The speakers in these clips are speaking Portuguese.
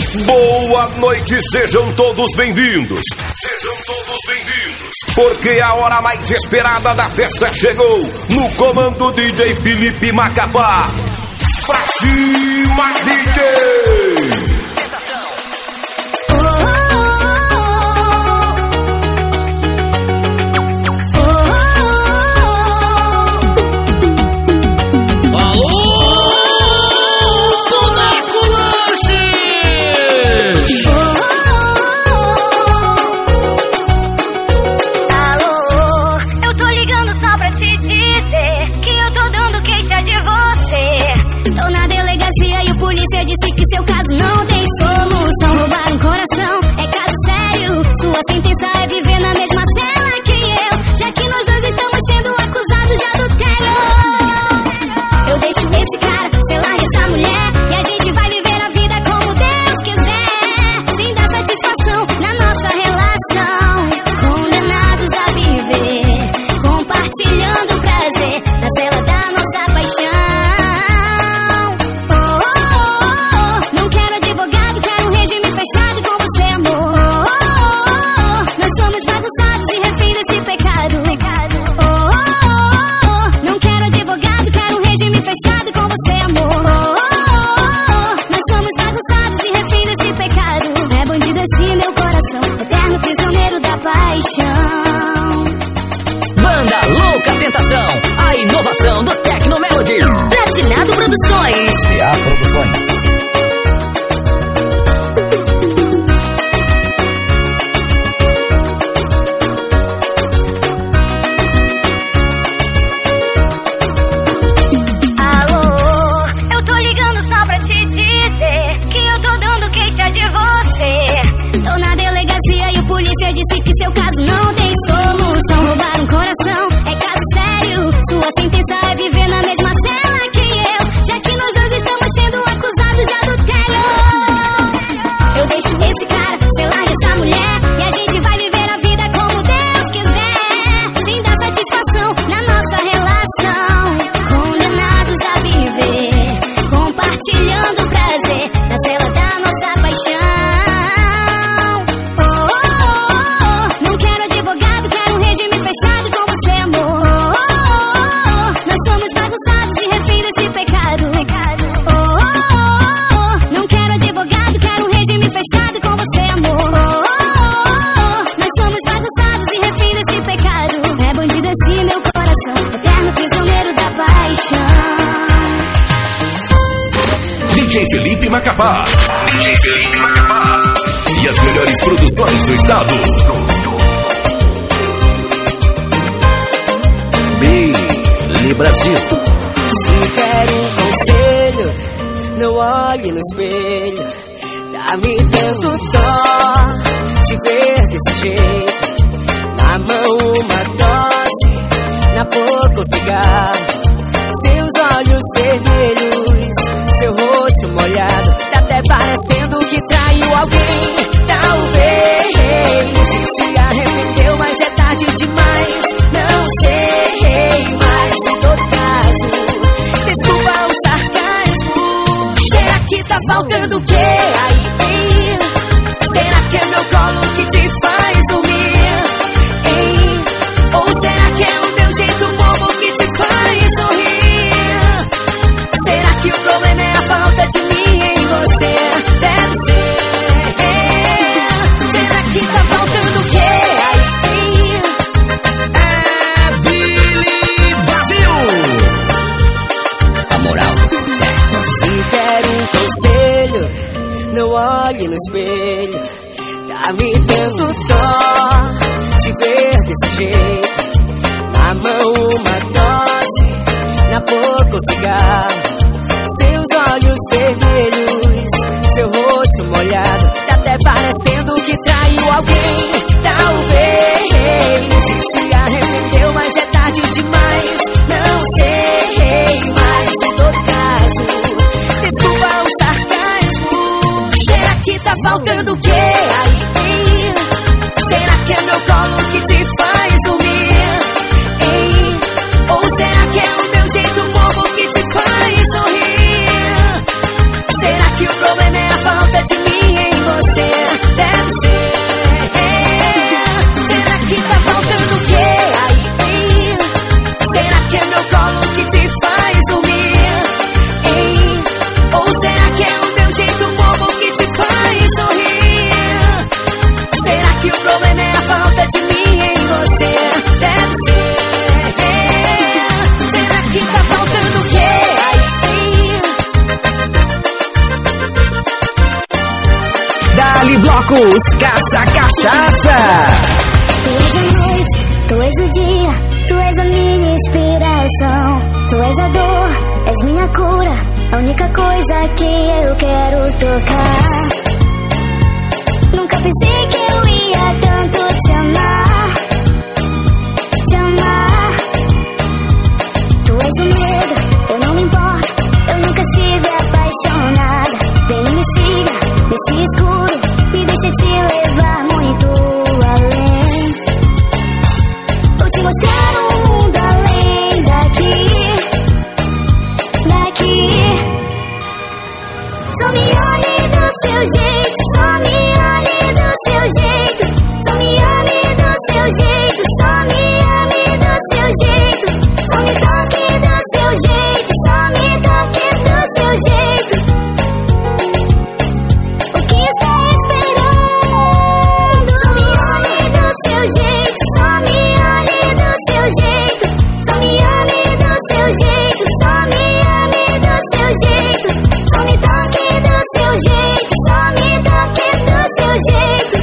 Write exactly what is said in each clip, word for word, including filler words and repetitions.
Boa noite, sejam todos bem-vindos. Sejam todos bem-vindos. Porque a hora mais esperada da festa chegou. No comando D J Felipe Macapá. Pra cima, D J! Disse que seu caso não tem solução. Roubar um coração é caso sério. Sua sentença é viver na mesma cela que eu, já que nós dois estamos sendo acusados de adultério. Eu deixo esse cara, você larga essa mulher, e a gente vai viver a vida como Deus quiser, sem dar satisfação na nossa relação. Condenados a viver, compartilhando o prazer na cela da nossa paixão. Banda Louca Tentação, a inovação do Tecno Melody. Platinado Produções. C A Produções. Disse que seu caso não tem solução. Roubar um coração é caso sério. Sua sentença é viver na mesma cela que eu, já que nós dois estamos sendo acusados de adultério. Eu deixo esse cara, você larga essa mulher, e a gente vai viver a vida como Deus quiser, sem dar satisfação na nossa relação. Condenados a viver, compartilhando o prazer na cela da nossa paixão. D J Felipe Macapá. D J Felipe Macapá. E as melhores produções do estado. Billy Brasil. Se quer um conselho, não olhe no espelho. Dá-me tanto dó te ver desse jeito. Na mão uma dose, na boca um cigarro. Seus olhos vermelhos, seu rosto molhado, tá até parecendo que traiu alguém. Talvez e se arrependeu, mas é tarde demais. Não sei, mas em todo caso, desculpa o sarcasmo. Será que tá faltando o quê aí? Será que é meu colo que te faz dormir? Hein? Ou será que é o meu jeito bobo que te faz sorrir? Será que o problema é a falta de mim em você? Deve ser. Será que tá faltando o quê aí? É Billy Brasil. A moral é. Se quer um conselho, não olhe no espelho. Dá-me tanto dó te ver desse jeito. Na mão uma dose, na boca um cigarro. Seus olhos vermelhos, seu rosto molhado, tá até parecendo que traiu alguém. Talvez e se arrependeu, mas é tarde demais. Não sei, mas em todo caso, desculpa o sarcasmo. Será que tá faltando o quê aí? Será que é meu colo que te faz dormir? Hein? Ou será que é o meu jeito bobo que te faz sorrir? Será que o problema é a falta de mim? Poliblocos Caça Cachaça. Tu és a noite, tu és o dia, tu és a minha inspiração. Tu és a dor, és minha cura, a única coisa que eu quero tocar. Nunca pensei que eu ia tanto te amar, te amar. Tu és o medo, eu não me importo, eu nunca estive apaixonada. Vem e me siga, nesse escuro, me deixa te levar muito além. Vou te mostrar um mundo além daqui, daqui. Só me olhe do seu jeito, só me olhe do seu jeito. Só me ame do seu jeito, só me ame do seu jeito. Só me toque do seu jeito, só me toque do seu jeito. O que está esperando? Só me olhe do seu jeito, só me olhe do seu jeito. Só me ame do seu jeito, só me ame do seu jeito. Só me toque do seu jeito, só me toque do seu jeito.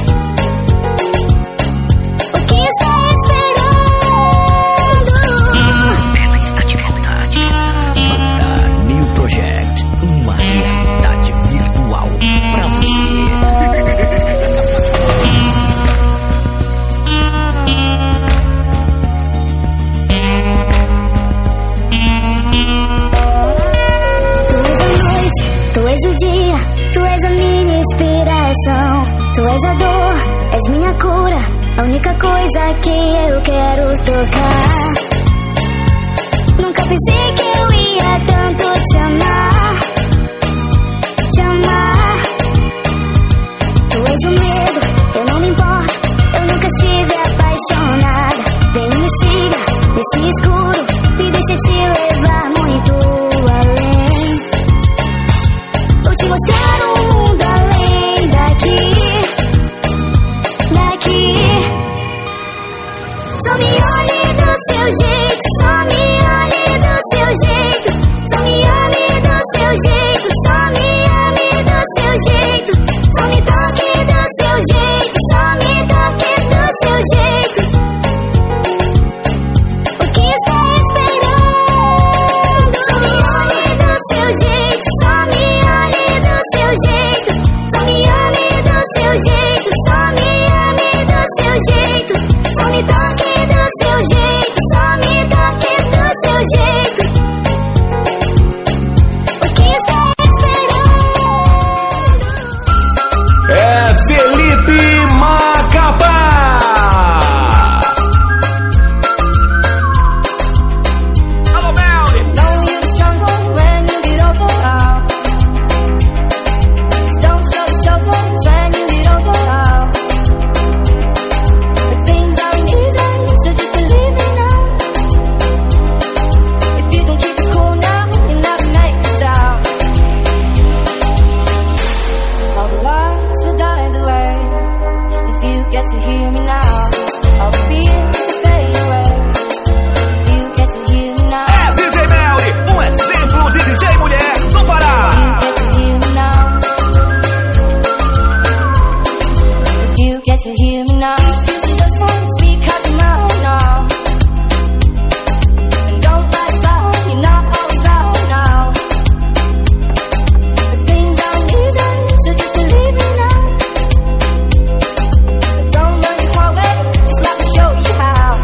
O que está esperando? Bela está de verdade. Banda New Project, uma realidade virtual pra você. Tu és a noite, tu és o dia, tu és a minha inspiração. Tu és a dor, és minha cura, a única coisa que eu quero tocar. Nunca pensei que eu ia tanto te amar, te amar. Tu és o medo, eu não me importo, eu nunca estive apaixonada. Vem e me siga, nesse escuro, me deixa te levar muito além. Vou te mostrar um mundo além daqui, daqui. Só me olhe do seu jeito, só me olhe do seu jeito. Só me ame do seu jeito, só me ame do seu jeito. Só me toque do seu jeito, só me toque do seu jeito. O que está esperando? Só me olhe do seu jeito, só me olhe do seu jeito. Só me ame do seu jeito, só me ame do seu jeito. Só me toque do seu jeito, só me toque do seu jeito. O que está esperando? É Felipe Macapá. Alô, Melly. Know you're strong when you get over. Don't show shuffle when you get over. The things aren't easy, so just believe me now. If you don't keep it cool now, you'll never make a sound. All the lights will guide the way. If you get to hear me now, I'll be fade away. If you get to hear me now. É D J Melly, um exemplo de D J mulher do Pará. If you get to hear me now, just want to speak out your mouth now. And don't back down, you're not always right now. The things aren't easy, so just believe me now. Don't learn the hard way, just let me show you how.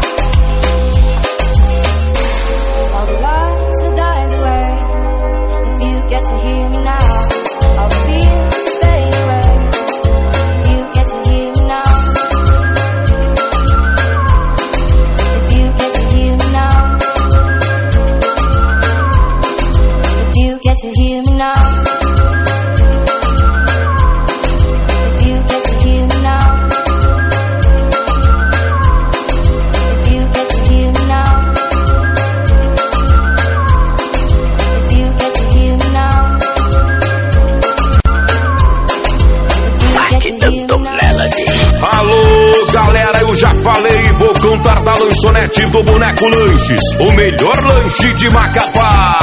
All the lights will guide the way. If you get to hear me now, I'll be fade away. If you get to hear me now. If you get to hear me now. If you get to hear me now. If you get to hear me now. If you get to hear me now. If you get to hear me now. If you get to hear me now. Alô, galera, eu já falei e vou cantar da lanchonete do Boneco Lanches, o melhor lanche de Macapá.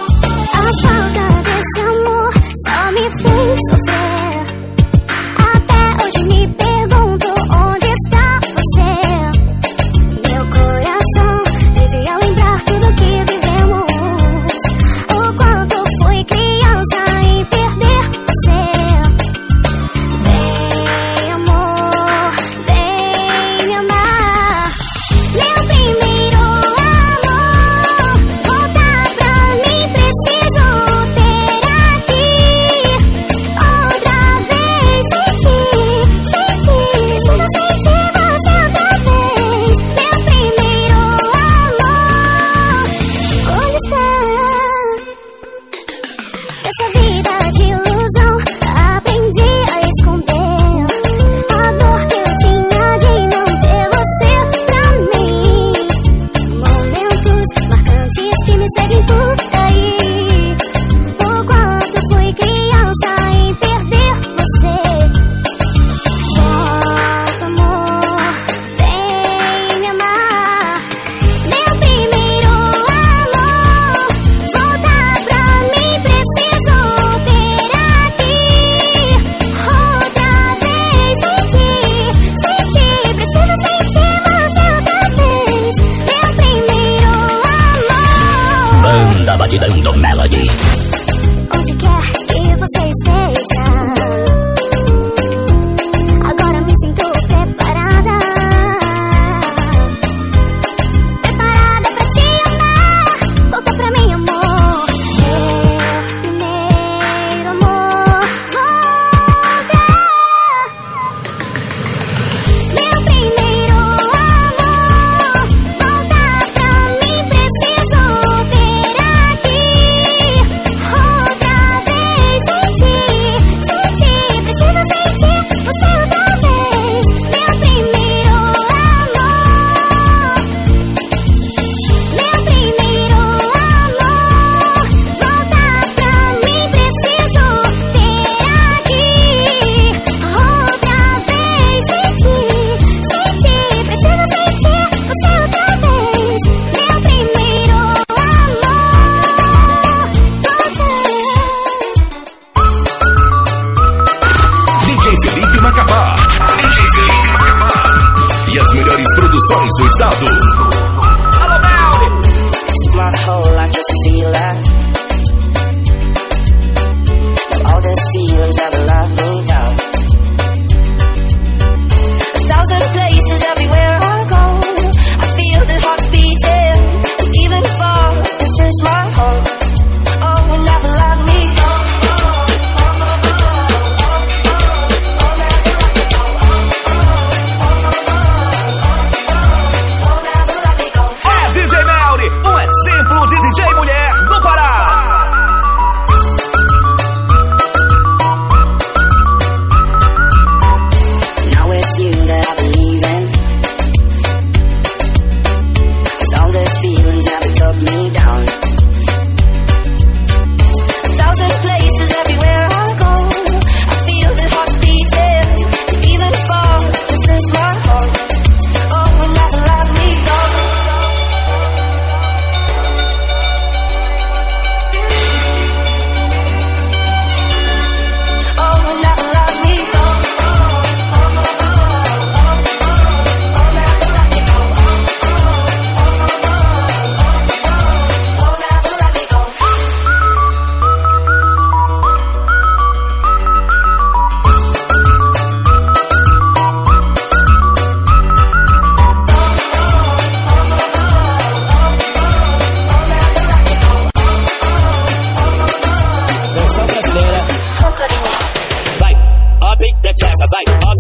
A falta desse amor só me fez sofrer. Até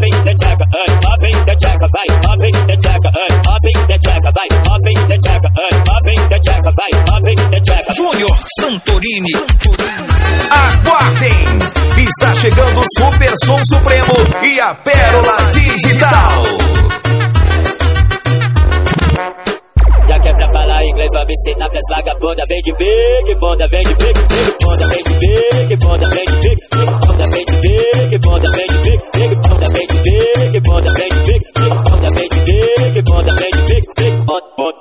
up in the jacker, up in the jacker, vai, up in the jacker, up in the jacker, vai, up in the jacker, up in the jacker, vai, up in the jacker. Júnior Santorini. Aguardem! Está chegando o Super Som Supremo e a Pérola Digital. Já que é pra falar inglês, vou me ensinar pras vagabundas. Vem de big, bonda, vem de big, big bonda, vem de big, bonda, vem de big, big bonda, vem de big, bonda, vem de big, big bonda, vem de big, bonda, vem de big, big bonda, vem de big, bonda, vem de big, big bonda, bonda,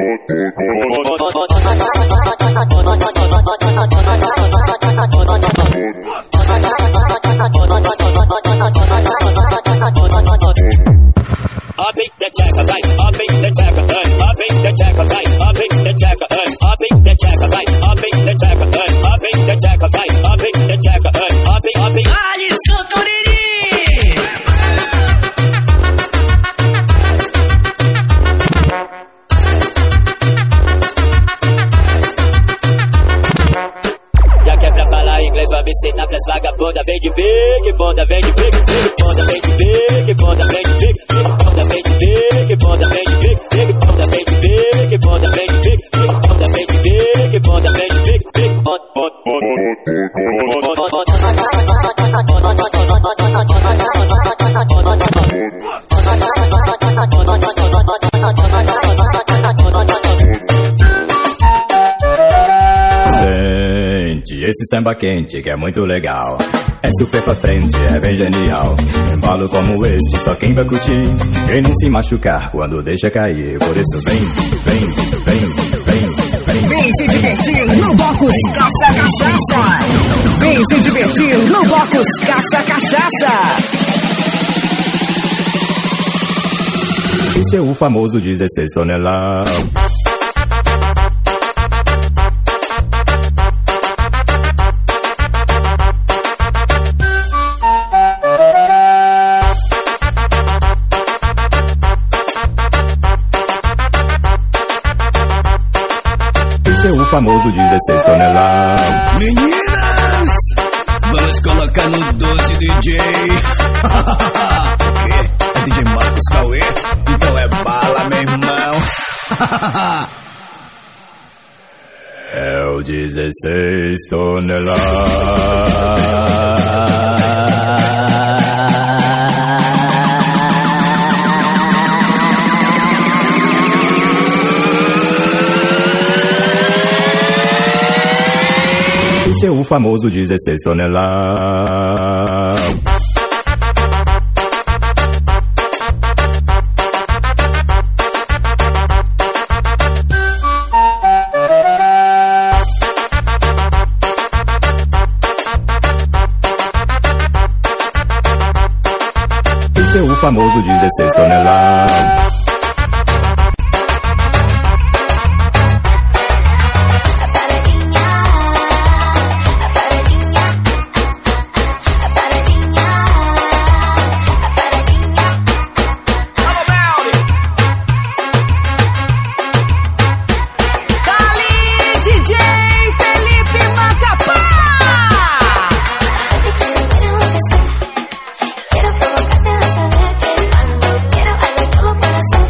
up in the jacker, right, up in the jacker, up in the jacker, right, up in the jacker, up in the jacker, right, up in the jacker, up in the jacker, right, up in the jacker, up in, up in. Ali Santorini. Já que é pra falar inglês, vou me ensinar pras vagabundas. Vem de big, bonda, vem de big, big bonda, vem de big, bonda, vem de big, big bonda, vem de big, bonda, vem de big, big bonda, vem de big, bonda, vem de big, big bonda, vem de big, bonda, vem de big, big bonda, bonda, esse samba quente que é muito legal. É super pra frente, é bem genial. Embalo como este, só quem vai curtir. Quem não se machucar quando deixa cair. Por isso vem, vem, vem, vem, vem. Vem se divertir no Bocos Caça Cachaça. Vem se divertir no Bocos Caça Cachaça. Esse é o famoso dezesseis toneladas. Esse é o famoso dezesseis toneladas. Meninas, vamos colocar no doce, D J. O quê? É D J Marcos Cauê? Então é bala, meu irmão. É o dezesseis toneladas. Esse é o famoso dezesseis toneladas. Esse é o famoso dezesseis toneladas. Quiero provocarte, vas a ver que cuando quiero algo chulo para hacer.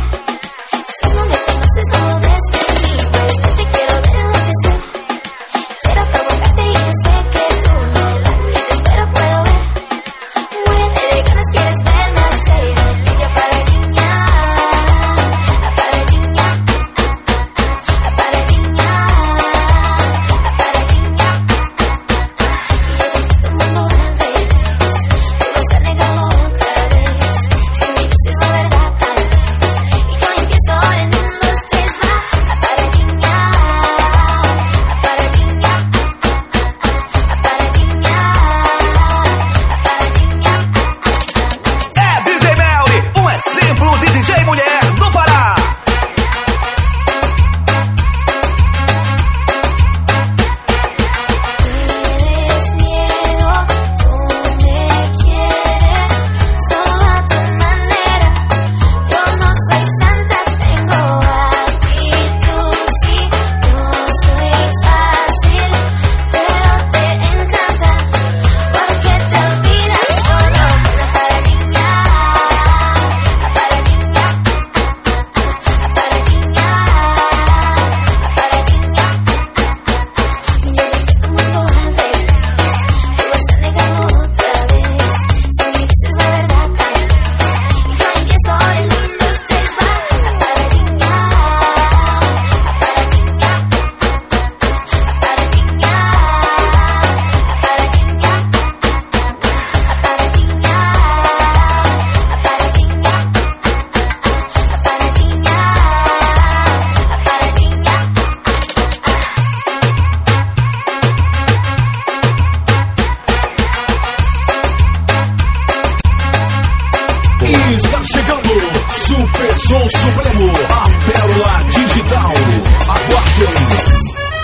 Está chegando Super Som Supremo, a pérola digital. Aguardem.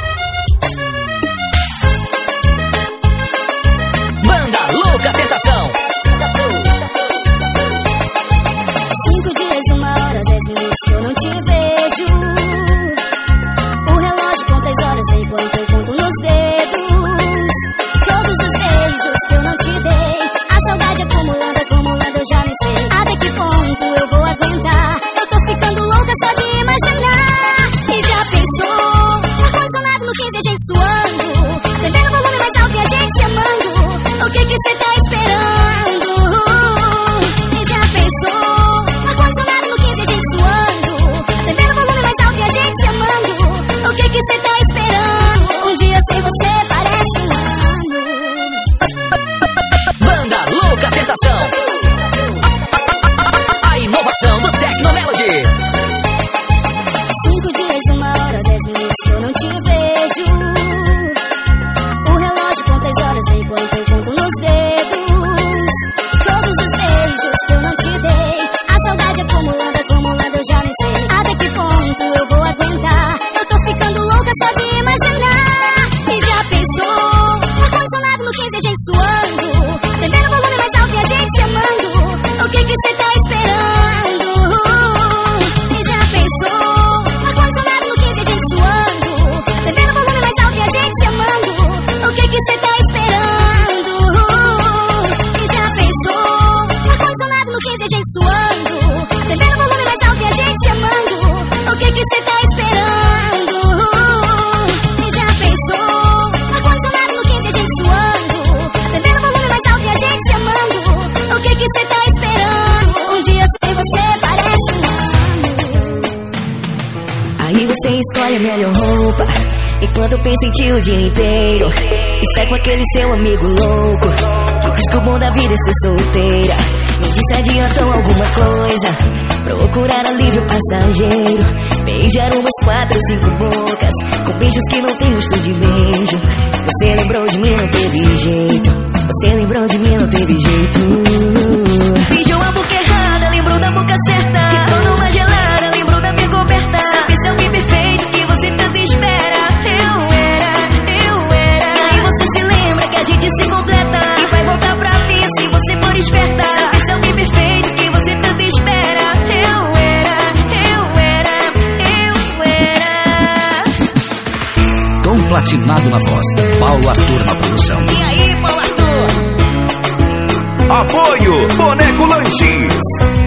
Banda Louca Tentação. Cinco dias, uma hora, dez minutos que eu não te vejo. O relógio conta as horas enquanto eu conto nos dedos. Todos os beijos que eu não te dei, a saudade acumulando, acumulando, eu já nem sei até que ponto eu vou aguentar. Eu tô ficando louca só de imaginar. E já pensou, ar-condicionado no quinze, a gente suando, T V no volume mais alto e a gente se amando. O que que cê tá esperando? E já pensou, ar-condicionado no quinze, a gente suando, T V no volume mais alto e a gente se amando. O que que cê tá esperando? Um dia sem você parece um ano. Banda Louca Tentação. A inovação do Tecnomelody. Cinco dias, uma hora, dez minutos que eu não te vejo. O relógio conta as horas enquanto eu conto nos dedos. Todos os beijos que eu não te dei, a saudade acumulando, acumulando, eu já nem sei até que ponto eu vou aguentar. Eu tô ficando louca só de imaginar. E já pensou, ar-condicionado no quinze, a gente suando, T V no volume mais alto e a gente se amando. O que que cê tá esperando? E já pensou, ar-condicionado no quinze, a gente suando, T V no volume mais alto e a gente se amando. O que que cê tá esperando? E já pensou, ar-condicionado no quinze, a gente suando, T V no volume mais alto e a gente se amando. O que que cê tá esperando? E já pensou, ar-condicionado no quinze, a gente suando, T V no volume mais alto e a gente se amando. O que que cê tá esperando? Um dia sem você parece um ano. Aí você escolhe a melhor roupa, enquanto eu penso em ti o dia inteiro, e sai com aquele seu amigo louco, que diz que o bom da vida é ser solteira. Me disse adiantou alguma coisa, procurar alívio passageiro, beijar umas quatro, cinco bocas, com beijos que não tem gosto de beijo. Você lembrou de mim, não teve jeito, você lembrou de mim, não teve jeito. Beijou a boca errada, lembrou da boca certa, que tornou uma gelada, lembrou da minha coberta. Sabe seu bem perfeito que você tanto espera. Eu era, eu era. E aí você se lembra que a gente se completa e vai voltar pra mim se você for esperta. Sabe seu bem perfeito que você tanto espera. Eu era, eu era, eu era. Tom Platinado na voz, Paulo Arthur na produção. E aí, Paulo Arthur? Apoio Boneco Lanches.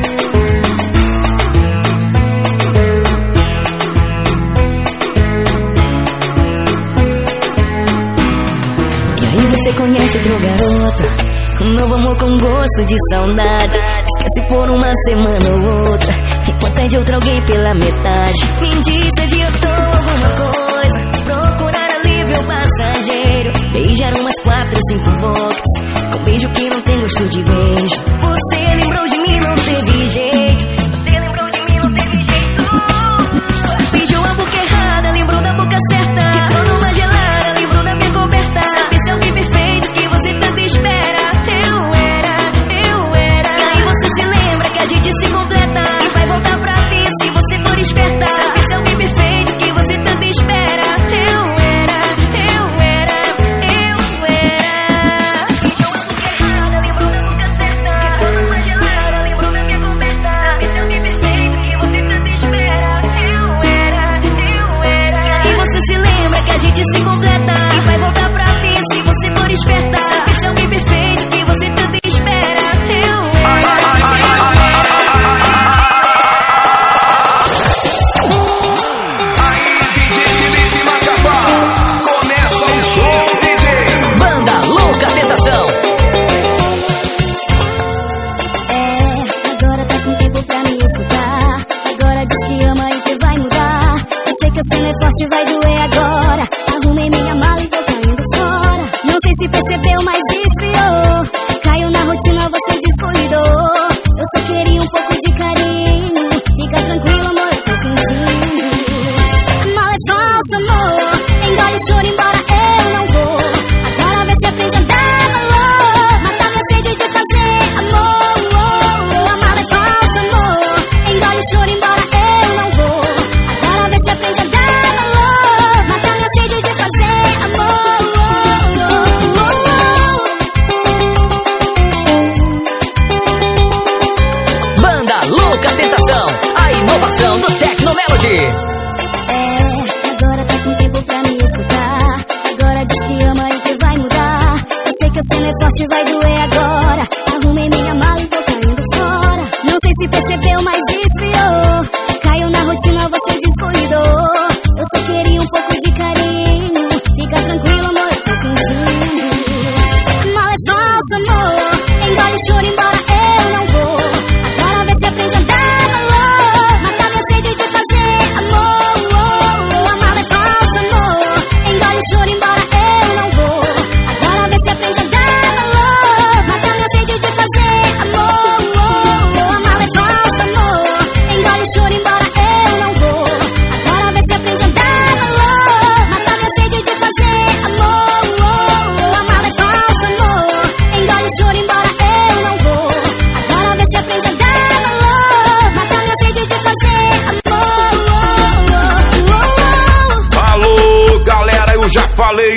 E aí você conhece outro garoto, um novo amor com gosto de saudade. Esquece por uma semana ou outra, enquanto é de outro alguém pela metade. Me disse adiantou alguma coisa, procurar alívio passageiro, beijar umas quatro, cinco bocas, com beijo que não tem gosto de beijo. Você lembrou de mim, não teve jeito, você lembrou de mim, não teve jeito. Beijou a boca errada, lembrou da boca certa, que tornou uma gelada, lembrou da minha coberta. Sabe seu bem perfeito que você tanto espera. Eu era, eu era. E aí você se lembra que a gente se completa e vai voltar pra mim se você for esperta. Sabe seu bem perfeito que você tanto espera. Eu era, eu era, eu era. Beijou a boca errada, lembrou da boca certa, que tornou uma gelada, lembrou da minha coberta. Sabe seu bem perfeito que você tanto espera. Eu era, eu era. E aí você se lembra que a gente se completa e vai voltar pra mim se você for esperta. Sabe seu bem perfeito que você tanto espera. Eu era. Aí, D J Felipe Macapá, começa o som, D J. Banda Louca Tentação. É, agora tá com tempo pra me escutar. Agora diz que ama e que vai mudar. Eu sei que a cena é forte, vai doer agora. Arrumei minha mala e tô caindo fora. Não sei se percebeu, mas esfriou. Caiu na rotina, você descuidou. Eu só queria um pouco de carinho. Fica tranquilo, amor, eu tô fingindo. A mala é falsa, amor. Engole o choro, embora eu não vou. Agora vê se aprende a dar valor. Matar minha sede de fazer amor. Oh, oh, oh. A mala é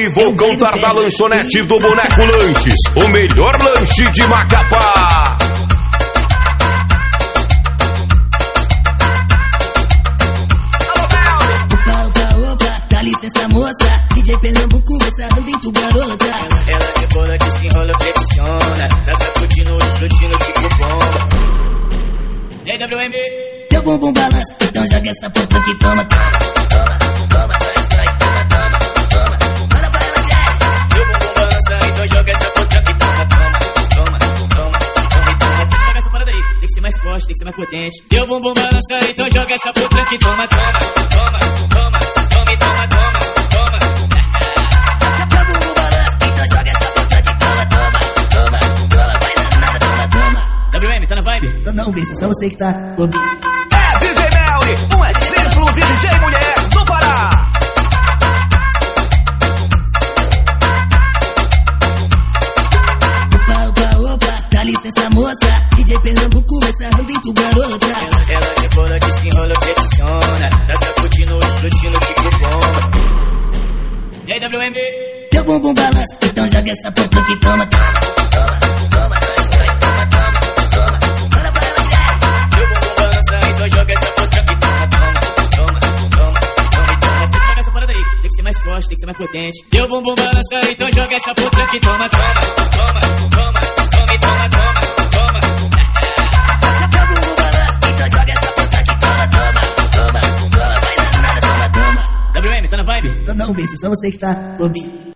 e vou contar da lanchonete do Boneco Lanches, o melhor lanche de Macapá. Opa, opa, opa, dá licença moça, D J Pernambuco, essa banda em tu garota. Ela rebola, desenrola, flexiona, dança curtindo, explodindo tipo bomba. E aí, W M? Teu bumbum balança, então joga essa porra que toma, toma, toma, toma, toma, toma, toma, olha pra ela, Jack. Teu bumbum balança, então joga essa porra que toma, toma, toma, toma, toma, toma. Tem que jogar essa parada aí, tem que ser mais forte, tem que ser mais potente. Teu bumbum balança, então joga essa porra que toma, toma, toma, toma, toma, toma, toma, toma. Teu bumbum balança, então joga essa porra que toma, toma, toma, toma, vai nada, toma, toma. W M, tá na vibe? Tô não, besta, só você que tá ouvindo. É D J Melly, um exemplo de D J mulher do Pará. Opa, opa, opa, dá licença moça, D J Pernambuco, essa banda em tu garota. Ela, ela rebola, desenrola, flexiona, dança curtindo, explodindo tipo bomba. E aí, W M? Teu bumbum balança, então joga essa porra que toma, toma, toma, toma, toma, toma, toma, olha pra ela, Jack. Teu bumbum balança, então joga essa porra que toma, toma, toma, toma, toma, toma. Tem que jogar essa parada aí, tem que ser mais forte, tem que ser mais potente. Teu bumbum balança, então joga essa porra que toma, toma, toma, toma, toma, toma, toma, toma. Teu bumbum balança, então joga essa porra que toma, toma, toma, toma, vai nada, toma, toma. W M, tá na vibe? Tô não, besta, só você que tá ouvindo.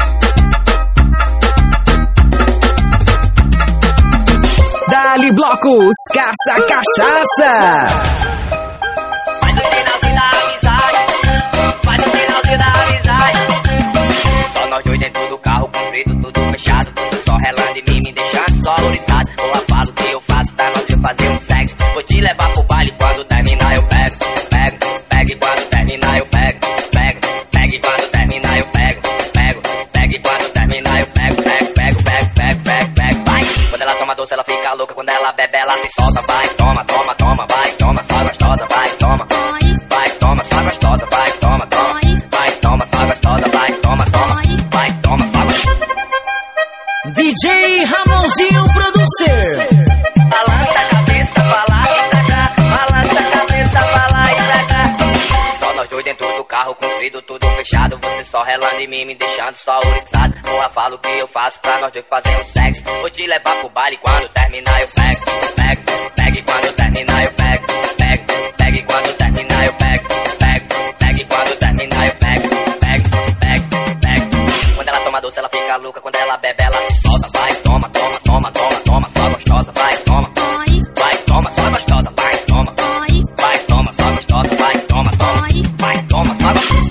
Dali Blocos, caça cachaça. Faz o sinalzinho da amizade, faz o sinalzinho da amizade. Só nós dois dentro do carro, comprido, tudo fechado. Você só relando em mim, me deixando só oriçado. Porra, falo o que eu faço pra nós eu fazer um sexo. Vou te levar pro baile, quando terminar eu pego. Pego, pego e quando terminar eu pego. Pego, pego e quando terminar eu pego. Pego, pego e quando terminar eu pego. Pego, pego, pego, pego, pego, pego, vai. Quando ela toma doce, ela fica louca. Quando ela bebe, ela se solta. Vai, toma, toma, toma, vai, toma, só gostosa, vai, toma. Vai, toma, só gostosa, vai, toma, toma. Vai, toma, só gostosa, vai, toma, toma. Vai, toma, só gostosa. D J Ramonzinho Producer. Balança a cabeça, pra lá e pra cá. Balança a cabeça, pra lá e pra cá. Só nós dois dentro do carro, comprido, tudo fechado. Você só relando em mim, me deixando só oriçado. Porra, falo o que eu faço pra nós dois fazer um sexo. Vou te levar pro baile, quando terminar eu pego. Pego, pego e quando terminar eu pego. Pego, pego e quando terminar eu pego. Pego, pego e quando terminar eu pego. Pego, pego, pego. Quando ela toma doce, ela fica louca. Quando ela bebe, ela se solta. Vai, toma, toma, toma, toma, toma, só gostosa, vai, toma. Vai, toma, só gostosa, vai, toma. Vai, toma, só gostosa, vai, toma, toma. Vai, toma, só gostosa.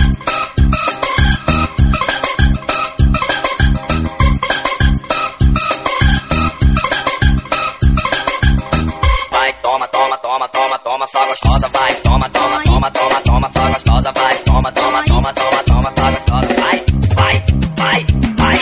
Vai, toma, toma, toma, toma, toma, só gostosa, vai, toma, toma, toma, toma, toma, só gostosa, vai, toma, toma, toma, toma, toma, só gostosa, vai, vai, vai, vai.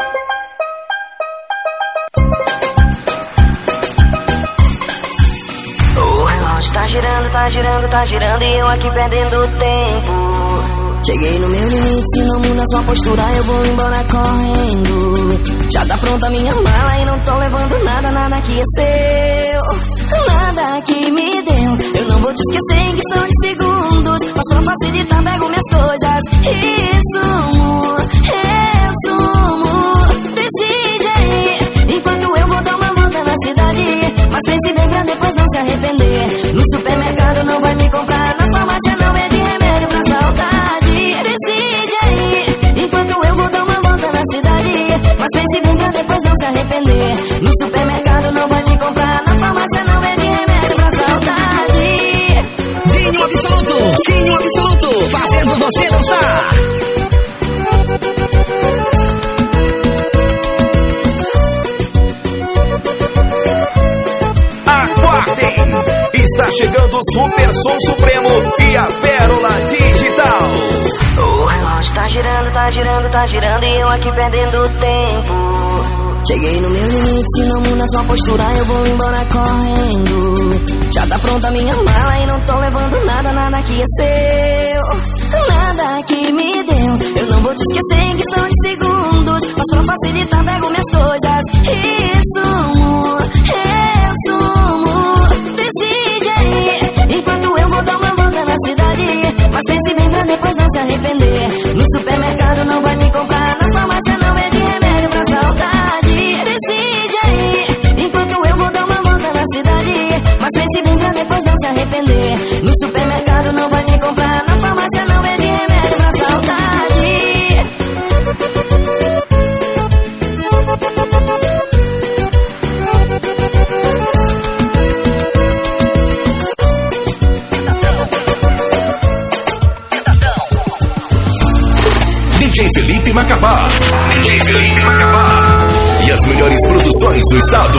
O relógio tá girando, tá girando, tá girando e eu aqui perdendo tempo. Cheguei no meu limite, se não muda sua postura eu vou embora correndo. Já tá pronta a minha mala e não tô levando nada, nada que é seu. Nada que me deu, eu não vou te esquecer em questão de segundos. Mas pra facilitar pego minhas coisas e sumo, resumo. Decide aí, enquanto eu vou dar uma volta na cidade. Mas pense bem pra depois não se arrepender. No supermercado não vai me comprar, na farmácia não é de remédio pra saudade. Decide aí, enquanto eu vou dar uma volta na cidade. Mas pense bem pra depois não se arrepender. No supermercado não vai me comprar, na farmácia não é de remédio pra saudade. Zinho absoluto, Zinho absoluto, fazendo você dançar. Está chegando o Super Som Supremo e a Pérola Digital. O relógio tá girando, tá girando, tá girando e eu aqui perdendo tempo. Cheguei no meu limite, se não muda sua postura, eu vou embora correndo. Já tá pronta a minha mala e não tô levando nada, nada que é seu. Nada que me deu, eu não vou te esquecer em questão de segundos. Mas pra facilitar, pego minhas coisas e sumo, eu sumo. Decide aí, enquanto eu vou dar uma volta na cidade. Mas pense bem pra depois não se arrepender. No supermercado não vai me comprar, na farmácia não é de remédio pra saudade. Decide aí, enquanto eu vou dar uma volta na cidade. Mas pense bem pra depois não se arrepender. No supermercado não vai me comprar, na farmácia não é de remédio pra saudade. D J Felipe Macapá. D J Felipe Macapá. E as melhores produções do estado.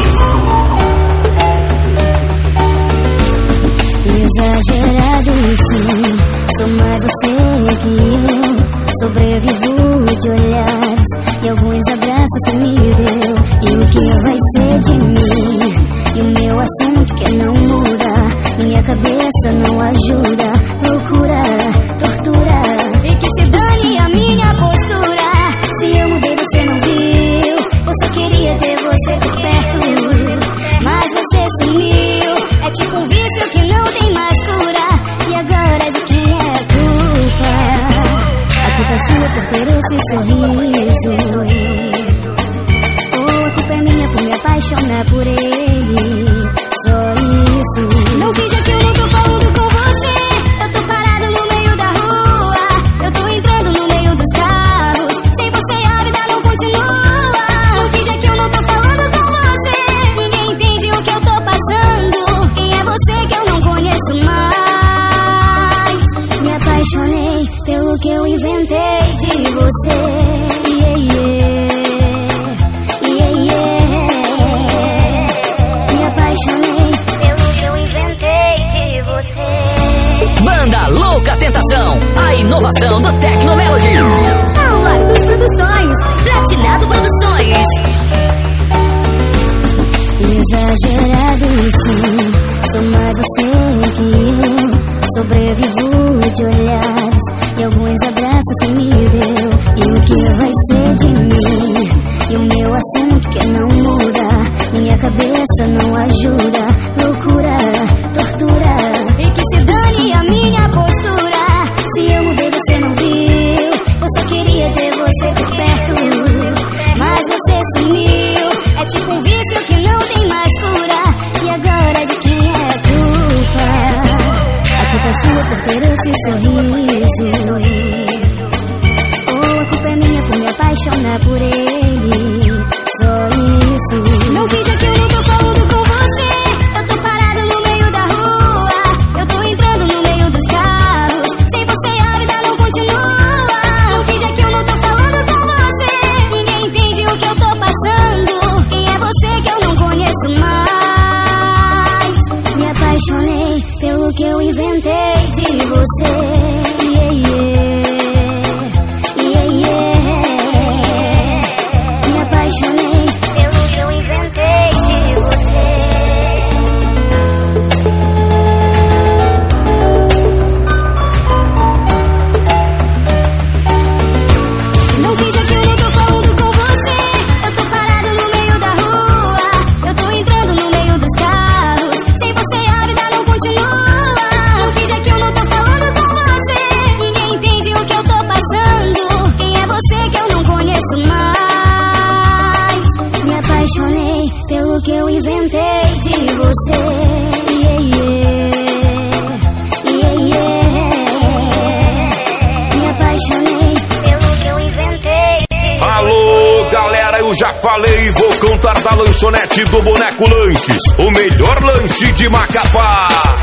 Exagerado sim, sou mais você que eu. Sobrevivo de olhares e alguns abraços você me deu. E o que vai ser de mim? E o meu assunto que não muda, minha cabeça não ajuda. Loucura, tortura, e que se dane a minha postura. Se eu mudei você não viu, eu só queria ter você por perto. Mas você sumiu, é tipo um vício que não tem mais cura. E agora de quem é a culpa? A culpa é sua por ter esse sorriso. Oh, a culpa é minha por me apaixonar por ele. Só isso. Não finja que eu não tô falando com você. Eu tô parado no meio da rua. Eu tô entrando no meio dos carros. Sem você a vida não continua. Não finja que eu não tô falando com você. Ninguém entende o que eu tô passando. Quem é você que eu não conheço mais? Me apaixonei pelo que eu inventei de você. Yeah, yeah. Yeah, yeah. Me apaixonei pelo que eu inventei de você. Banda Louca Tentação, a inovação do Tecnomelody. Alargos Produções, Platinado Produções. Exagerado sim, sou mais você que eu. Sobrevivo de olhares e alguns abraços você me deu. E o que vai ser de mim? E o meu assunto que não muda, minha cabeça não ajuda. Loucura, tortura, e que se dane a minha postura. Se eu mudei você não viu, eu só queria ter você por perto. Mas você sumiu, é tipo um vício que não tem mais cura. E agora de quem é a culpa? A culpa é sua por ter esse sorriso. Oh, a culpa é minha por me apaixonar por ele. Só isso. Não finja que eu não tô falando com você. Eu tô parado no meio da rua. Eu tô entrando no meio dos carros. Sem você a vida não continua. Não finja que eu não tô falando com você. Ninguém entende o que eu tô passando. Quem é você que eu não conheço mais? Me apaixonei pelo que eu inventei de você. Yeah, yeah. Yeah, yeah. Me apaixonei pelo que eu inventei de você. Não finja que eu não tô falando com você. Eu tô parado no meio da rua. Eu tô entrando no meio dos carros. Sem você a vida não continua. Não finja que eu não tô falando com você. Ninguém entende o que eu tô passando. Quem é você que eu não conheço mais? Me apaixonei pelo que eu inventei de você. Yeah, yeah. Yeah, yeah. Me apaixonei pelo que eu inventei de você. Alô, galera, eu já falei, vou contar da lanchonete do Boneco Lanches, o melhor lanche de Macapá.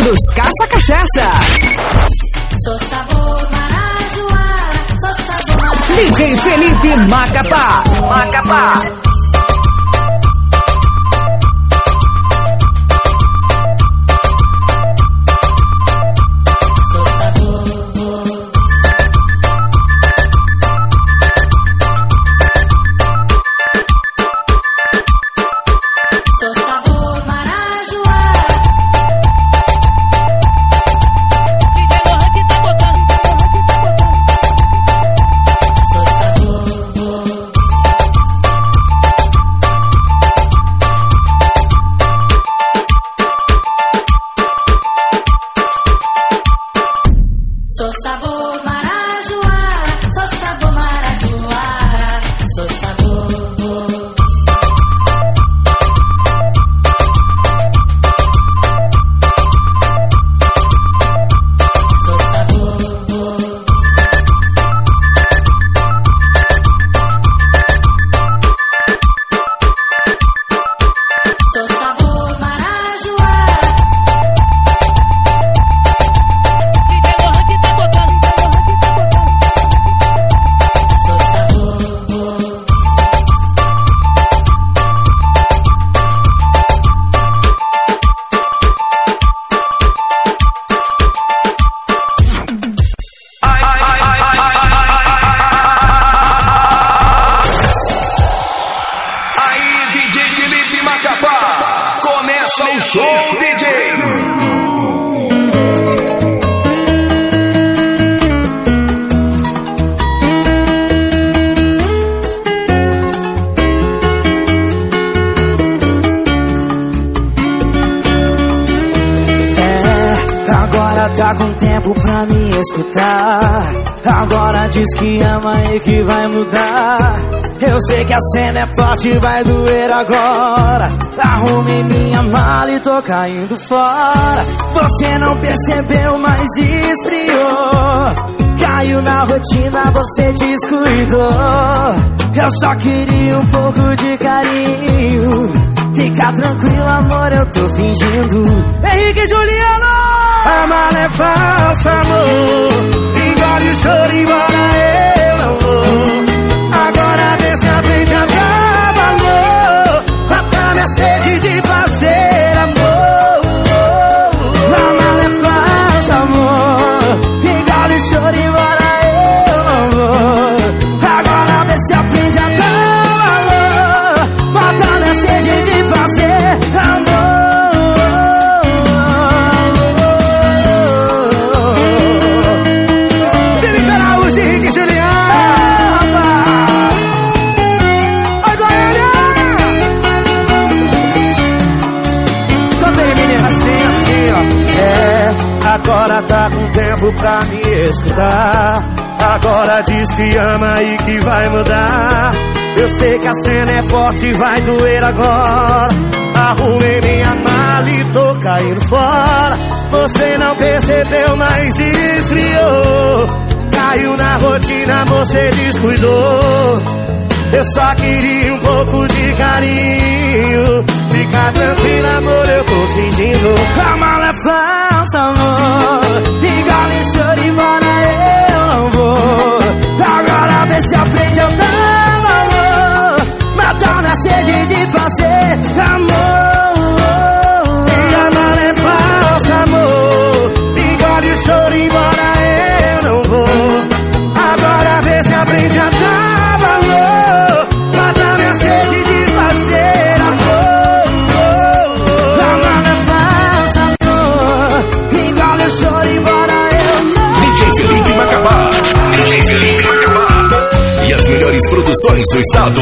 Todos caça cachaça. Sou sabor Marajoara, sou sabor Marajoara. D J Felipe Macapá. Macapá. Tá com tempo pra me escutar. Agora diz que ama e que vai mudar. Eu sei que a cena é forte, vai doer agora. Arrumei minha mala e tô caindo fora. Você não percebeu, mas esfriou. Caiu na rotina, você descuidou. Eu só queria um pouco de carinho. Fica tranquilo, amor, eu tô fingindo. Henrique e Juliano! A mala é falsa, amor. Engole o choro, embora eu não vou. Agora vê se aprende a dar valor. Mata minha sede de fazer amor. A mala é falsa, amor. Engole o choro, embora eu não vou. Agora vê se aprende a dar valor. Mata minha sede de fazer amor. Agora tá com tempo pra me escutar. Agora diz que ama e que vai mudar. Eu sei que a cena é forte, vai doer agora. Arrumei minha mala e tô caindo fora. Você não percebeu, mas esfriou. Caiu na rotina, você descuidou. Eu só queria um pouco de carinho. Fica tranquilo, amor, eu tô fingindo. A mala é falsa, amor. Engole o choro, embora eu não vou. Agora vê se aprende a dar valor. Matar minha sede de fazer amor. E a mala é falsa, amor. Engole o choro, embora eu não vou. Agora vê se aprende a dar valor. Matar minha sede de fazer amor. A mala é falsa, amor. Engole o choro, embora eu não vou. D J Felipe Macapá. D J Felipe Macapá. E as melhores produções do estado.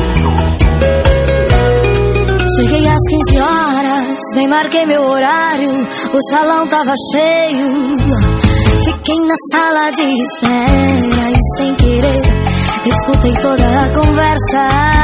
Cheguei às quinze horas, nem marquei meu horário. O salão tava cheio. Fiquei na sala de espera e sem querer escutei toda a conversa.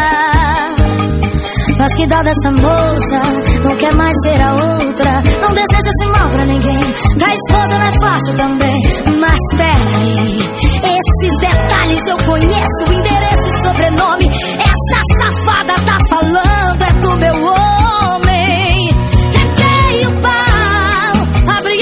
Mas que dá dessa moça, não quer mais ser a outra. Não deseja esse mal pra ninguém. Pra esposa não é fácil também. Mas peraí, esses detalhes eu conheço. O endereço e sobrenome. Essa safada tá falando é do meu homem. Quebrei o pau, abri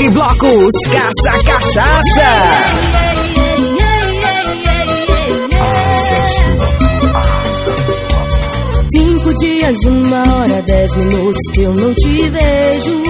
Naquele bloco, os caça cachaça. Cinco dias, uma hora, dez minutos que eu não te vejo.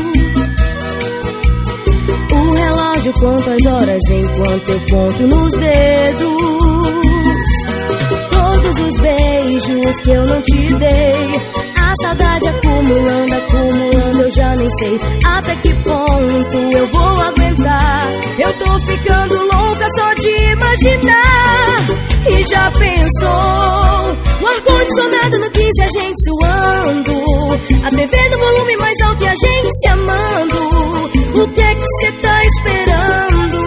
O relógio conta as horas enquanto eu conto nos dedos. Todos os beijos que eu não te dei, a saudade acumulando, acumulando, eu já nem sei até que ponto eu vou aguentar. Eu tô ficando louca só de imaginar. E já pensou? O ar-condicionado no quinze, a gente suando, a T V no volume mais alto e a gente se amando. O que é que cê tá esperando?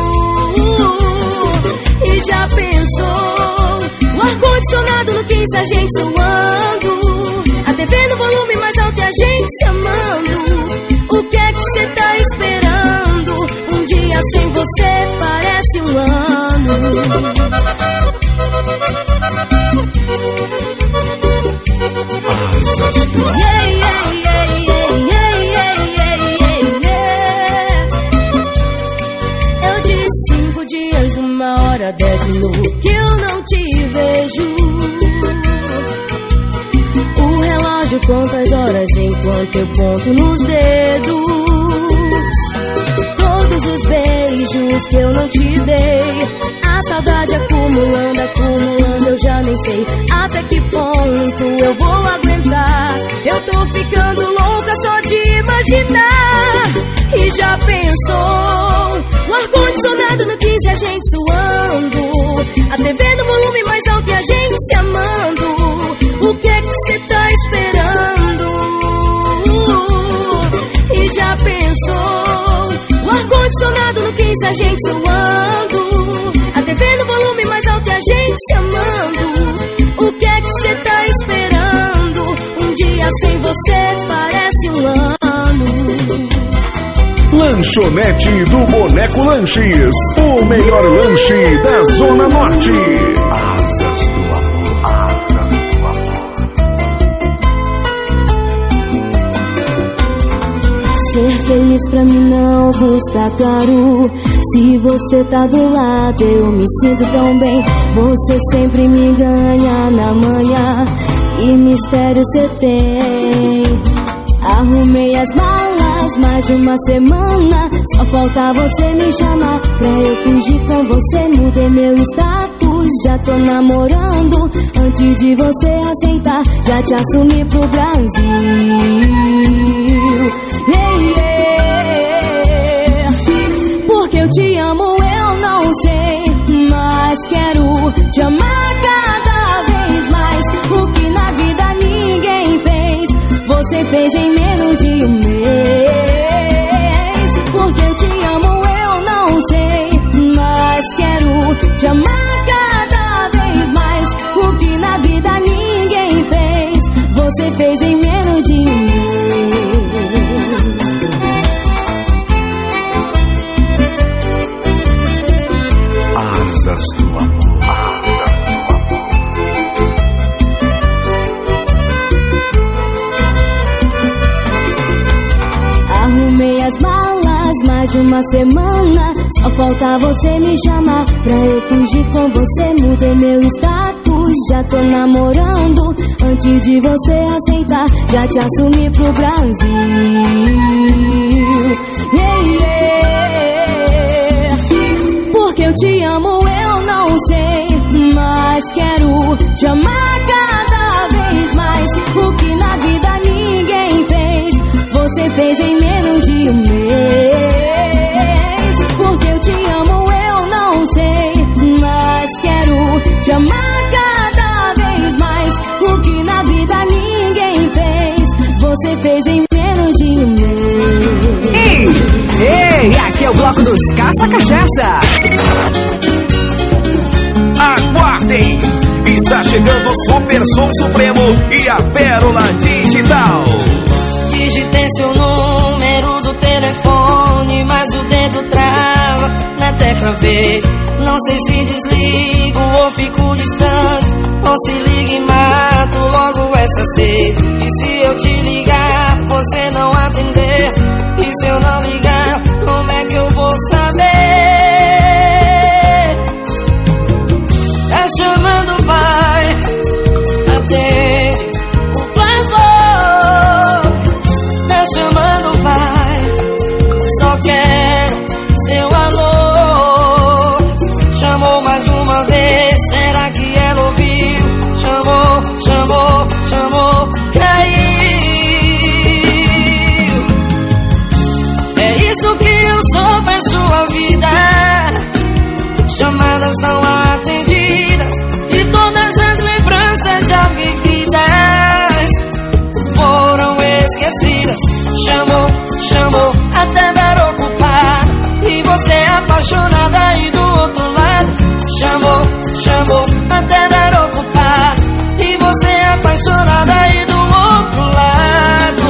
E já pensou? O ar-condicionado no quinze, a gente suando, a T V no volume mais alto e a gente se amando. O que é que cê tá esperando? Um dia sem você parece um ano. Asas do amor. Yeah, yeah, yeah, yeah, yeah, yeah, yeah, yeah. Eu disse cinco dias, uma hora, dez minutos que eu não te vejo. O relógio conta as horas enquanto eu conto nos dedos. Todos os beijos que eu não te dei, a saudade acumulando, acumulando, eu já nem sei até que ponto eu vou aguentar. Eu tô ficando louca só de imaginar. E já pensou? O ar-condicionado no quinze, a gente suando, a T V no volume mais alto e a gente se amando. O que é que cê tá esperando? E já pensou? O ar-condicionado no quinze, a gente suando, a T V no volume mais alto e a gente se amando. O que é que cê tá esperando? Um dia sem você parece um ano. Lanchonete do Boneco Lanches, o melhor lanche da Zona Norte. Asas do amor, asas do amor. Ser feliz pra mim não custa caro. Se você tá do lado eu me sinto tão bem. Você sempre me ganha na manhã, e mistério cê tem. Arrumei as malas mais de uma semana, só falta você me chamar pra eu fingir com você. Mudei meu status, já tô namorando. Antes de você aceitar, já te assumi pro Brasil. Yeah, yeah. Porque eu te amo, eu não sei, mas quero te amar cada vez mais. O que na vida ninguém fez, você fez em menos de um mês. Porque eu te amo, eu não sei, mas quero te amar cada vez mais. O que na vida ninguém fez, você fez em menos de um mês. Asas do amor. Arrumei as malas mais de uma semana, só falta você me chamar pra eu fingir com você. Mudei meu status, já tô namorando. Antes de você aceitar, já te assumi pro Brasil. Yeah, yeah. Porque eu te amo, eu não sei, mas quero te amar cada vez mais. O que na vida ninguém fez, você fez em menos de um mês. Porque eu te amo, eu não sei, mas quero te amar cada vez mais. O que na vida ninguém fez, você fez em menos de um mês. Ei, ei, aqui é o bloco dos caça-cachaça. Aguardem! Está chegando o Super Som Supremo e a Pérola Digital. Digitei seu número do telefone, mas o dedo trava na tecla V. Não sei se desligo ou fico distante, ou se liga e mato logo essa sede. E se eu te ligar, você não atender? E se eu não ligar, chamou, chamou até dar ocupado. E você é apaixonada aí do outro lado. Chamou, chamou até dar ocupado. E você é apaixonada aí do outro lado.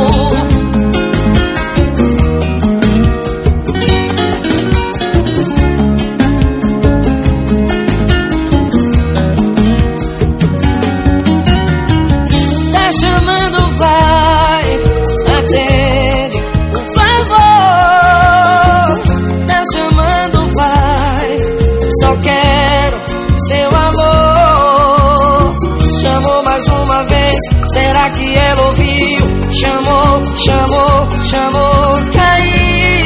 Tá chamando, vai, atende, por favor. Tá chamando, vai, só quero seu amor. Chamou mais uma vez, será que ela ouviu? Chamou, chamou, chamou, caiu.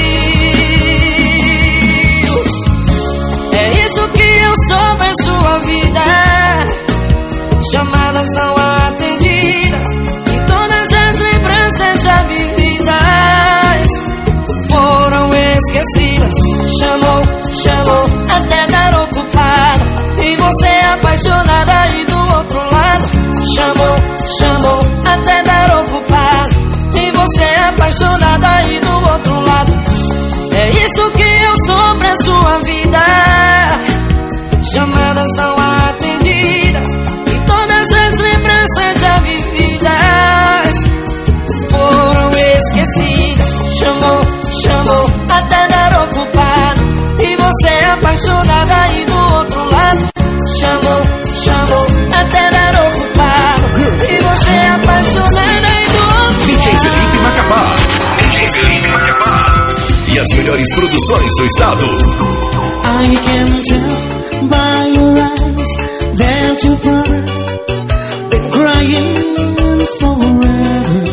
É isso que eu sou pra sua vida. Chamadas não atendidas, e todas as lembranças já vividas foram esquecidas. Chamou, chamou até dar ocupado. E você é apaixonada aí do outro lado. Chamou, chamou até dar ocupado. E você é apaixonada aí do outro lado. É isso que eu sou pra sua vida. Chamadas não atendidas, e todas as lembranças já vividas foram esquecidas. Chamou, chamou até dar ocupado. E você é apaixonada aí do outro lado. Chamou, chamou até dar ocupado. E você é apaixonada aí do outro lado. D J Felipe Macapá. D J Felipe Macapá. E as melhores produções do estado. I can tell by your eyes that you've been crying forever.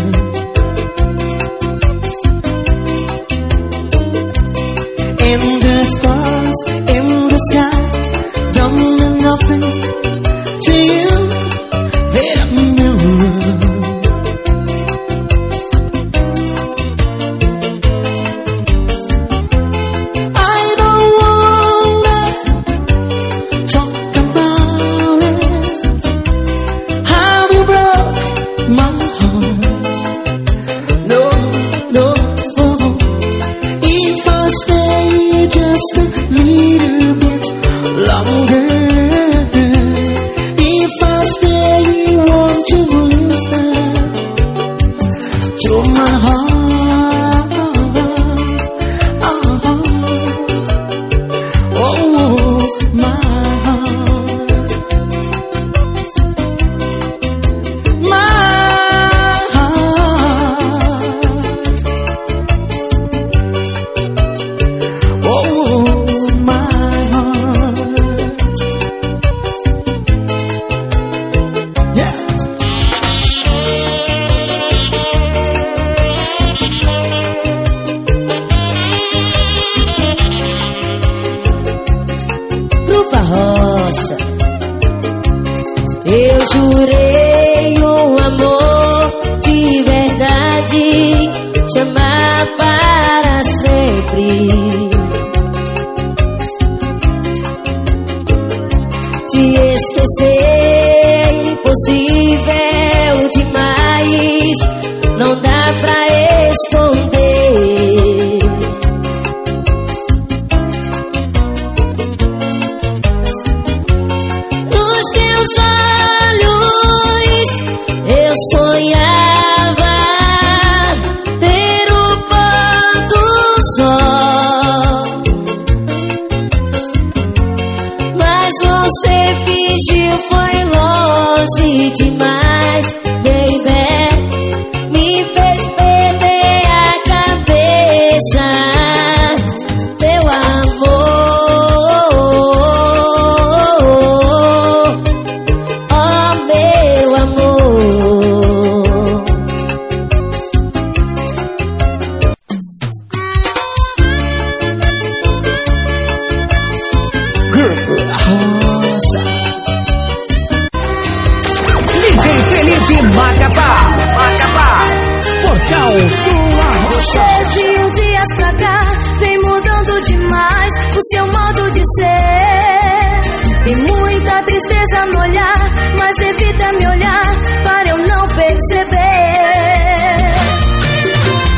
And the stars in the sky don't mean nothing to you. They're a mirror. I don't wanna talk about it. How you broke my heart. No, no, no. If I stay just a little bit longer, if I stay, won't you listen to my heart? Oh, my heart, my heart. Oh, my heart. Yeah. Grupo Rocha. Eu jurei um amor de verdade, te amar para sempre, te esquecer impossível demais, não dá pra esconder. Nos teus olhos eu sonhava ter o pôr do sol, mas você fingiu, foi longe demais, baby. Me fez perder a cabeça, teu amor, oh meu amor. Grupo Rosa. D J Felipe Macapá. Macapá. Portal do Arrocha. De uns dias pra cá, vem mudando demais o seu modo de ser. Tem muita tristeza no olhar, mas evita me olhar para eu não perceber.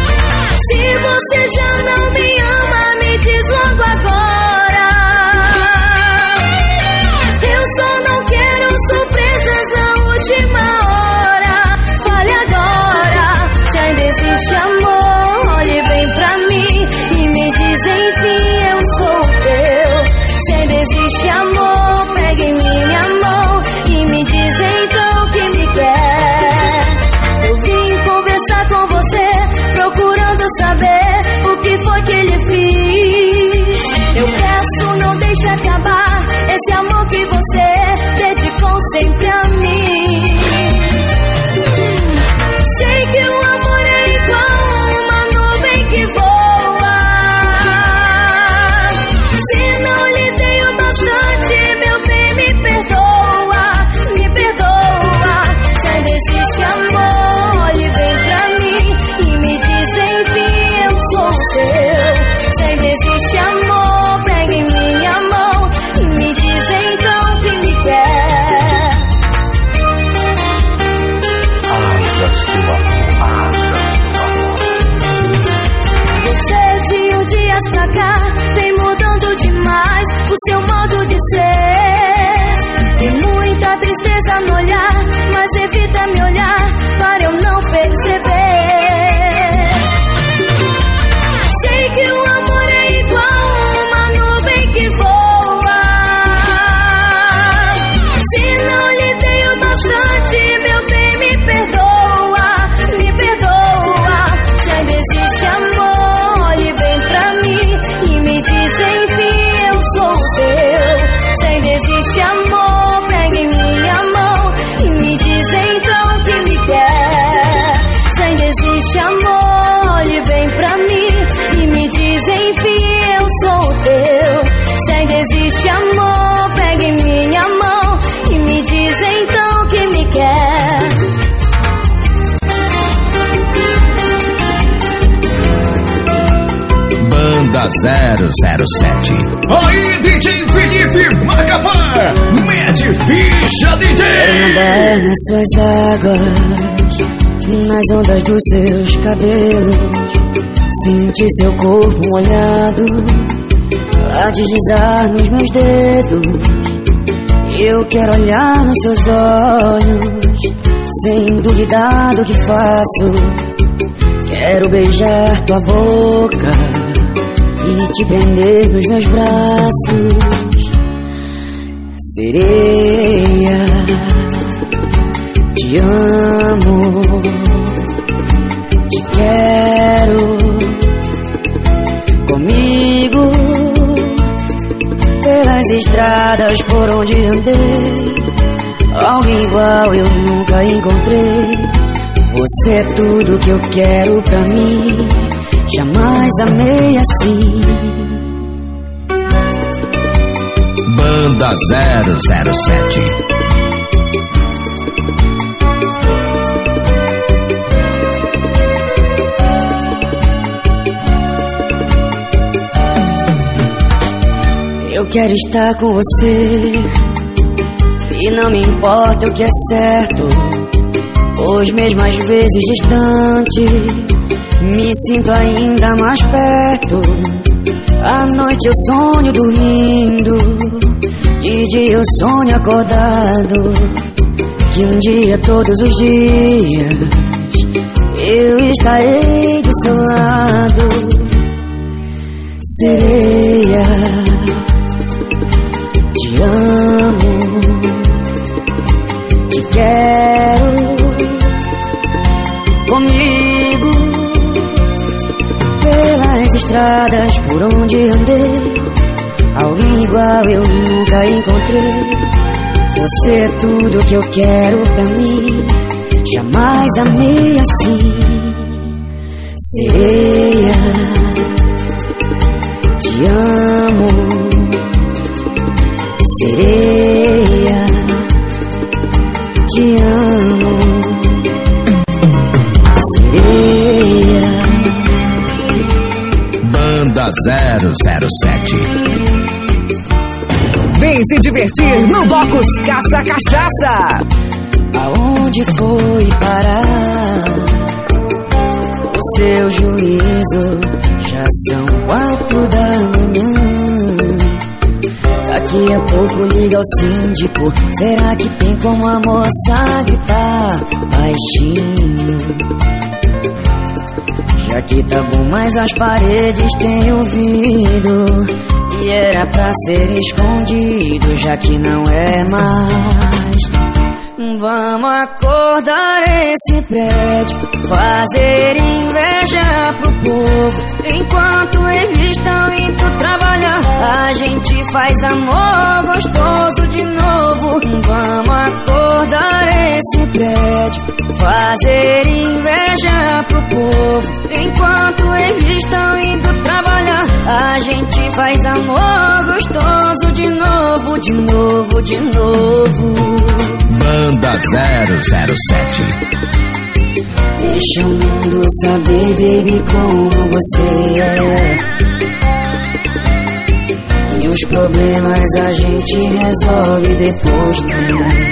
chegar, vem mudando demais o seu modo de ser. Tem muita tristeza no olhar, mas evita me olhar para eu não perceber. Achei que o amor é igual uma nuvem que voa. Se não lhe dei o bastante, meu bem, me perdoa, me perdoa. Se ainda existe amor, olhe bem pra mim e me diz enfim, eu sou seu. Se ainda existe amor, pegue em minha mão e me diz então que me quer. Se ainda existe amor, olhe bem pra mim e me diz enfim, eu sou teu. Se ainda existe amor, pegue em minha mão e me diz então que me quer. Banda zero zero sete. Aí, D J Felipe Macapá, mede ficha, D J. Andar nas suas águas, nas ondas dos seus cabelos, sentir seu corpo molhado a deslizar nos meus dedos. Eu quero olhar nos seus olhos sem duvidar do que faço. Quero beijar tua boca e te prender nos meus braços. Sereia, te amo, te quero comigo pelas estradas por onde andei. Alguém igual eu nunca encontrei. Você é tudo que eu quero pra mim. Jamais amei assim. Banda zero zero sete. Eu quero estar com você e não me importa o que é certo, pois mesmo às vezes distante me sinto ainda mais perto. À noite eu sonho dormindo, de dia eu sonho acordado, que um dia, todos os dias, eu estarei do seu lado. Sereia, te amo, te quero comigo pelas estradas por onde andei. Alguém igual eu nunca encontrei. Você é tudo que eu quero pra mim. Jamais amei assim. Sereia, te amo. Sereia, te amo. Sereia. Banda zero zero sete. Vem se divertir no Bocos Caça Cachaça. Aonde foi parar o seu juízo? Já são quatro da manhã. Daqui a pouco liga ao síndico. Será que tem como a moça gritar baixinho? Já que tá bom, mas as paredes têm ouvido, e era pra ser escondido, já que não é mais. Vamos acordar esse prédio, fazer inveja pro povo. Enquanto eles estão indo trabalhar, a gente faz amor gostoso de novo. Vamos acordar esse prédio, fazer inveja pro povo. Enquanto eles estão indo trabalhar, a gente faz amor gostoso de novo, de novo, de novo. Banda zero zero sete. Deixa o mundo saber, baby, como você é. E os problemas a gente resolve depois, né?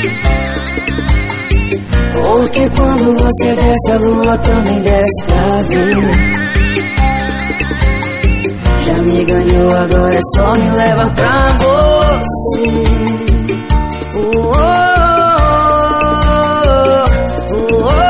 Porque quando você desce, a lua também desce pra ver. Já me ganhou, agora é só me levar pra você. Oh, oh, oh, oh.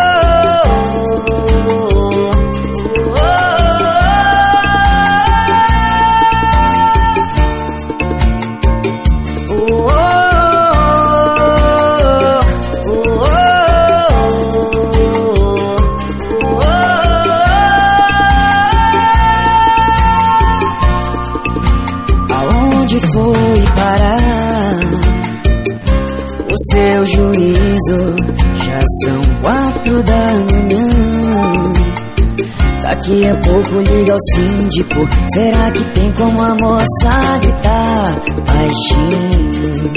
Foi parar o seu juízo? Já são quatro da manhã. Daqui a pouco liga ao síndico. Será que tem como a moça gritar baixinho?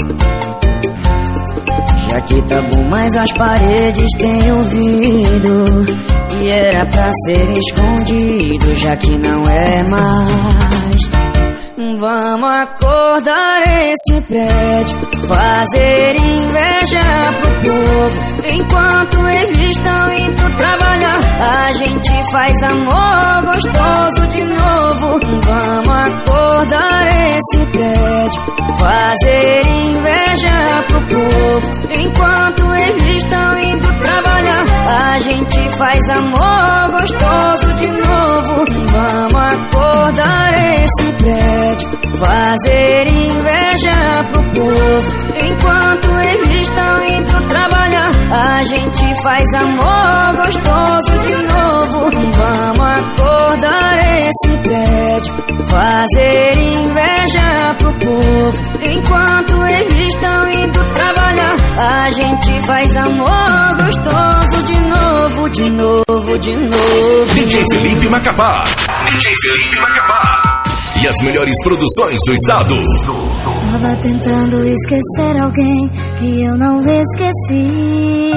Já que tá bom, mas as paredes têm ouvido. E era pra ser escondido, já que não é mais. Vamos acordar esse prédio, fazer inveja pro povo. Enquanto eles estão indo trabalhar, a gente faz amor gostoso de novo. Vamos acordar esse prédio, fazer inveja pro povo. Enquanto eles estão indo trabalhar, a gente faz amor gostoso de novo. Vamos acordar esse prédio, fazer inveja pro povo. Enquanto eles estão indo trabalhar, a gente faz amor gostoso de novo. Vamos acordar esse prédio, fazer inveja pro povo. Enquanto eles estão indo trabalhar, a gente faz amor gostoso de novo, de novo, de novo. D J Felipe Macapá, D J Felipe Macapá. E as melhores produções do estado. Tava tentando esquecer alguém que eu não esqueci.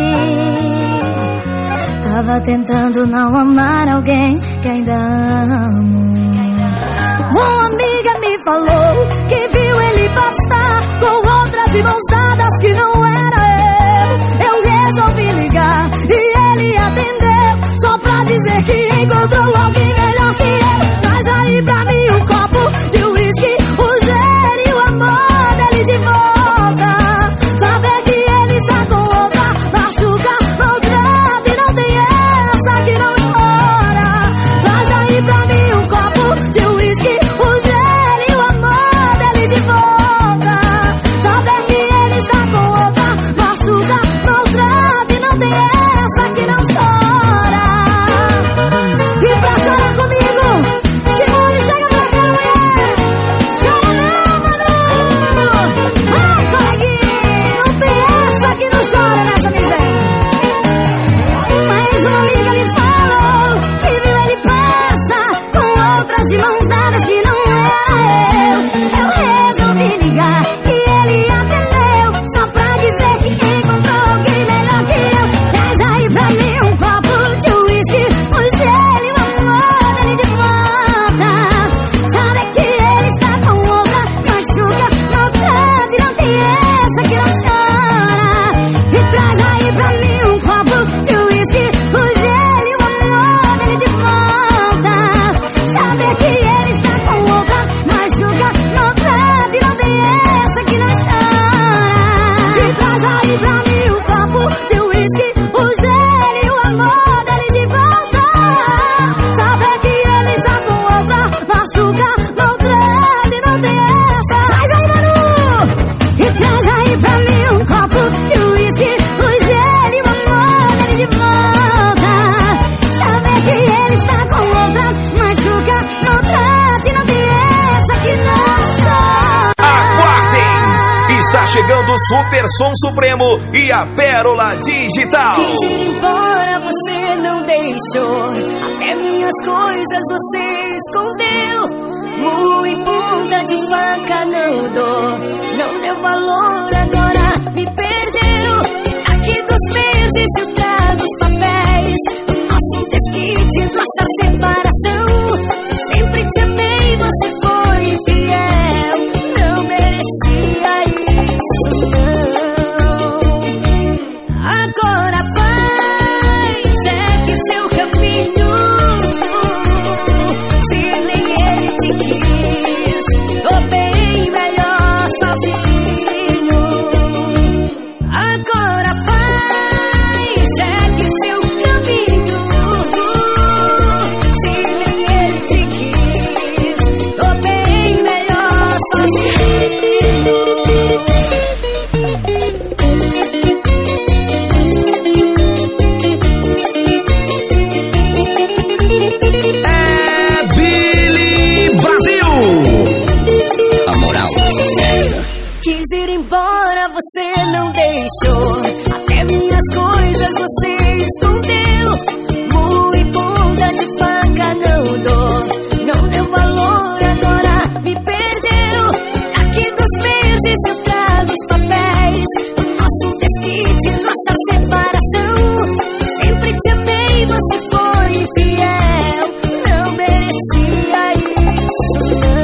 Tava tentando não amar alguém que ainda amo. Uma amiga me falou que viu ele passar com outras de mãos dadas, que não era eu. Eu resolvi ligar e ele atendeu, só pra dizer que encontrou alguém melhor que eu. Traz aí pra mim um copo de uísque, o gelo e o amor dele de volta. Saber que ele está com outra machuca, maltrata e não tem essa que não chora. Traz aí pra mim um copo de uísque, o gelo e o amor dele de volta. Saber que ele está com outra machuca, maltrata e não tem essa que não chora. E pra chorar comigo, Simone, chega pra cá, mulher. Chora não, mano. Ai, coleguinha, não tem essa que não chora nessa miséria. Mas uma amiga me falou que viu ele passar com outras de mãos dadas, que não era eu. Eu resolvi ligar e ele atendeu, só pra dizer que encontrou alguém melhor que eu. Traz aí pra mim um copo de uísque, o gelo e o amor dele de volta. Sabe que ele está com outra, machuca, maltrata e não tem essa que não chora. E traz aí pra mim um copo de uísque, o gelo e o amor dele de volta. Sabe que ele está com outra, machuca, maltrata e não tem essa que não chora. E traz aí pra mim um copo de uísque, o gelo e o amor dele de volta. Sabe que ele está com outra, machuca, maltrata e não tem essa. Traz aí, Manu! E traz aí pra mim um copo de uísque, o gelo e o amor dele de volta. Sabe que ele está com outra, machuca, maltrata e não tem essa que não chora. Aguardem! Está chegando o Super Som Supremo e a Pérola Digital. Quis ir embora, você não deixou. Até minhas coisas você escondeu. Murro em ponta de faca não dou. Não deu valor, agora me perdeu. Aqui dos meses eu trago os papéis do nosso desquite, nossa separação. Sempre te amei, você foi infiel. Não merecia isso, não. Agora vai, segue seu caminho. Se nem ele te quis. você não deixou. Até minhas coisas você escondeu. Murro em ponta de faca não dou. Não deu valor, agora me perdeu. Daqui dos meses eu trago os papéis do nosso desquite, nossa separação. Sempre te amei, você foi infiel. Não merecia isso, não.